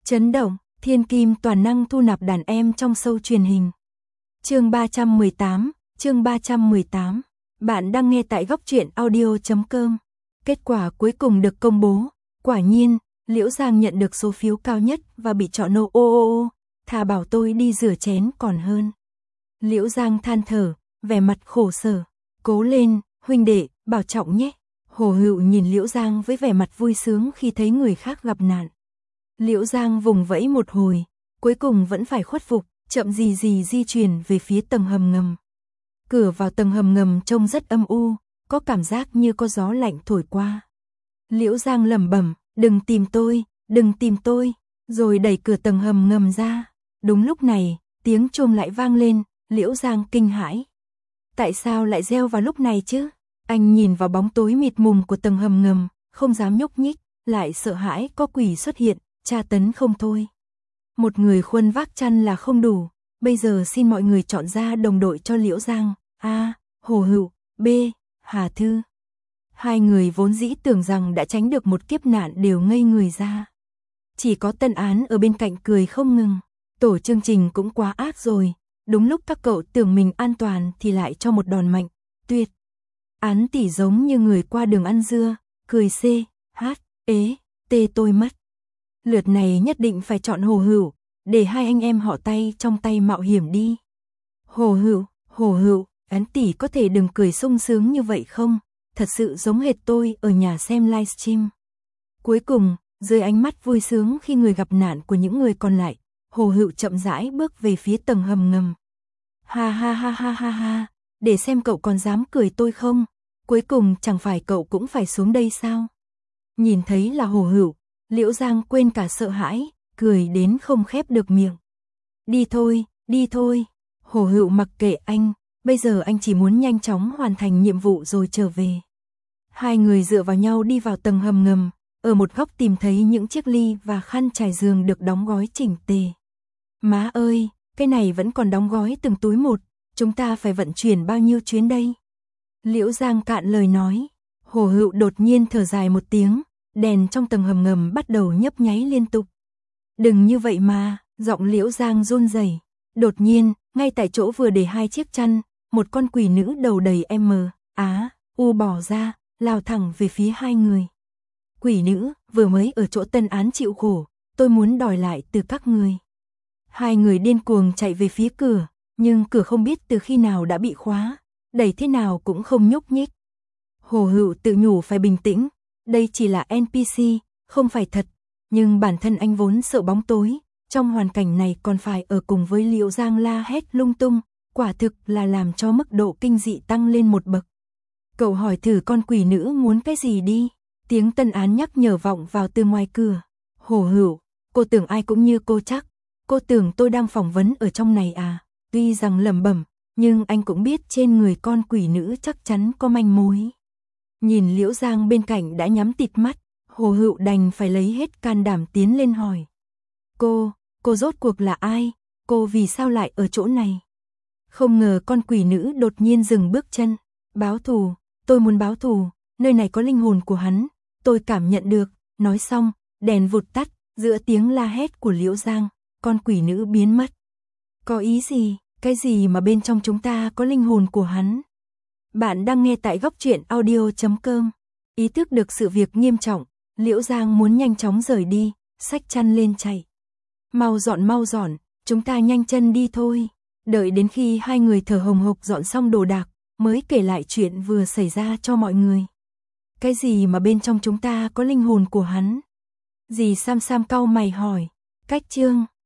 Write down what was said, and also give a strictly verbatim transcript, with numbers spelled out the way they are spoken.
Chấn động, thiên kim toàn năng thu nạp đàn em trong show truyền hình. Chương ba trăm mười tám, chương ba trăm mười tám. Bạn đang nghe tại góc truyện audio chấm com. Kết quả cuối cùng được công bố, quả nhiên, Liễu Giang nhận được số phiếu cao nhất và bị chọn nô ô ô ô, thà bảo tôi đi rửa chén còn hơn. Liễu Giang than thở, vẻ mặt khổ sở, cố lên, huynh đệ, bảo trọng nhé. Hồ Hựu nhìn Liễu Giang với vẻ mặt vui sướng khi thấy người khác gặp nạn. Liễu Giang vùng vẫy một hồi, cuối cùng vẫn phải khuất phục, chậm gì gì di chuyển về phía tầng hầm ngầm. Cửa vào tầng hầm ngầm trông rất âm u, có cảm giác như có gió lạnh thổi qua. Liễu Giang lẩm bẩm, đừng tìm tôi, đừng tìm tôi, rồi đẩy cửa tầng hầm ngầm ra. Đúng lúc này, tiếng chuông lại vang lên, Liễu Giang kinh hãi. Tại sao lại reo vào lúc này chứ? Anh nhìn vào bóng tối mịt mùng của tầng hầm ngầm, không dám nhúc nhích, lại sợ hãi có quỷ xuất hiện, tra tấn không thôi. Một người khuân vác chăn là không đủ, bây giờ xin mọi người chọn ra đồng đội cho Liễu Giang. A. Hồ Hựu, B. Hà Thư. Hai người vốn dĩ tưởng rằng đã tránh được một kiếp nạn đều ngây người ra. Chỉ có Tân Án ở bên cạnh cười không ngừng. Tổ chương trình cũng quá ác rồi, đúng lúc các cậu tưởng mình an toàn thì lại cho một đòn mạnh, tuyệt. Án tỷ giống như người qua đường ăn dưa, cười C, H, ế, T tôi mất. Lượt này nhất định phải chọn Hồ Hựu, để hai anh em họ tay trong tay mạo hiểm đi. Hồ Hựu, Hồ Hựu, Án tỷ có thể đừng cười sung sướng như vậy không? Thật sự giống hệt tôi ở nhà xem livestream. Cuối cùng, dưới ánh mắt vui sướng khi người gặp nạn của những người còn lại, Hồ Hựu chậm rãi bước về phía tầng hầm ngầm. Ha ha ha ha ha ha, để xem cậu còn dám cười tôi không? Cuối cùng chẳng phải cậu cũng phải xuống đây sao? Nhìn thấy là Hồ Hựu, Liễu Giang quên cả sợ hãi, cười đến không khép được miệng. Đi thôi, đi thôi. Hồ Hựu mặc kệ anh, bây giờ anh chỉ muốn nhanh chóng hoàn thành nhiệm vụ rồi trở về. Hai người dựa vào nhau đi vào tầng hầm ngầm, ở một góc tìm thấy những chiếc ly và khăn trải giường được đóng gói chỉnh tề. Má ơi, cái này vẫn còn đóng gói từng túi một, chúng ta phải vận chuyển bao nhiêu chuyến đây? Liễu Giang cạn lời nói. Hồ Hựu đột nhiên thở dài một tiếng, đèn trong tầng hầm ngầm bắt đầu nhấp nháy liên tục. Đừng như vậy mà, giọng Liễu Giang run rẩy. Đột nhiên, ngay tại chỗ vừa để hai chiếc chăn, một con quỷ nữ đầu đầy M, Á, U bỏ ra, lao thẳng về phía hai người. Quỷ nữ, vừa mới ở chỗ Tân Án chịu khổ, tôi muốn đòi lại từ các người. Hai người điên cuồng chạy về phía cửa, nhưng cửa không biết từ khi nào đã bị khóa, đẩy thế nào cũng không nhúc nhích. Hồ Hựu tự nhủ phải bình tĩnh, đây chỉ là en pê xê, không phải thật, nhưng bản thân anh vốn sợ bóng tối, trong hoàn cảnh này còn phải ở cùng với Liễu Giang la hét lung tung, quả thực là làm cho mức độ kinh dị tăng lên một bậc. Cậu hỏi thử con quỷ nữ muốn cái gì đi, tiếng Tân Án nhắc nhở vọng vào từ ngoài cửa. Hồ Hựu, cô tưởng ai cũng như cô chắc, cô tưởng tôi đang phỏng vấn ở trong này à? Tuy rằng lẩm bẩm, nhưng anh cũng biết trên người con quỷ nữ chắc chắn có manh mối. Nhìn Liễu Giang bên cạnh đã nhắm tịt mắt, Hồ Hựu đành phải lấy hết can đảm tiến lên hỏi. Cô, cô rốt cuộc là ai? Cô vì sao lại ở chỗ này? Không ngờ con quỷ nữ đột nhiên dừng bước chân. Báo thù, tôi muốn báo thù, nơi này có linh hồn của hắn, tôi cảm nhận được. Nói xong, đèn vụt tắt, giữa tiếng la hét của Liễu Giang, con quỷ nữ biến mất. Có ý gì? Cái gì mà bên trong chúng ta có linh hồn của hắn? Bạn đang nghe tại góc truyện audio chấm com. Ý thức được sự việc nghiêm trọng, Liễu Giang muốn nhanh chóng rời đi, xách chăn lên chạy. Mau dọn mau dọn, chúng ta nhanh chân đi thôi. Đợi đến khi hai người thở hồng hộc dọn xong đồ đạc, mới kể lại chuyện vừa xảy ra cho mọi người. Cái gì mà bên trong chúng ta có linh hồn của hắn? Dì Sam Sam cau mày hỏi. Cách chương.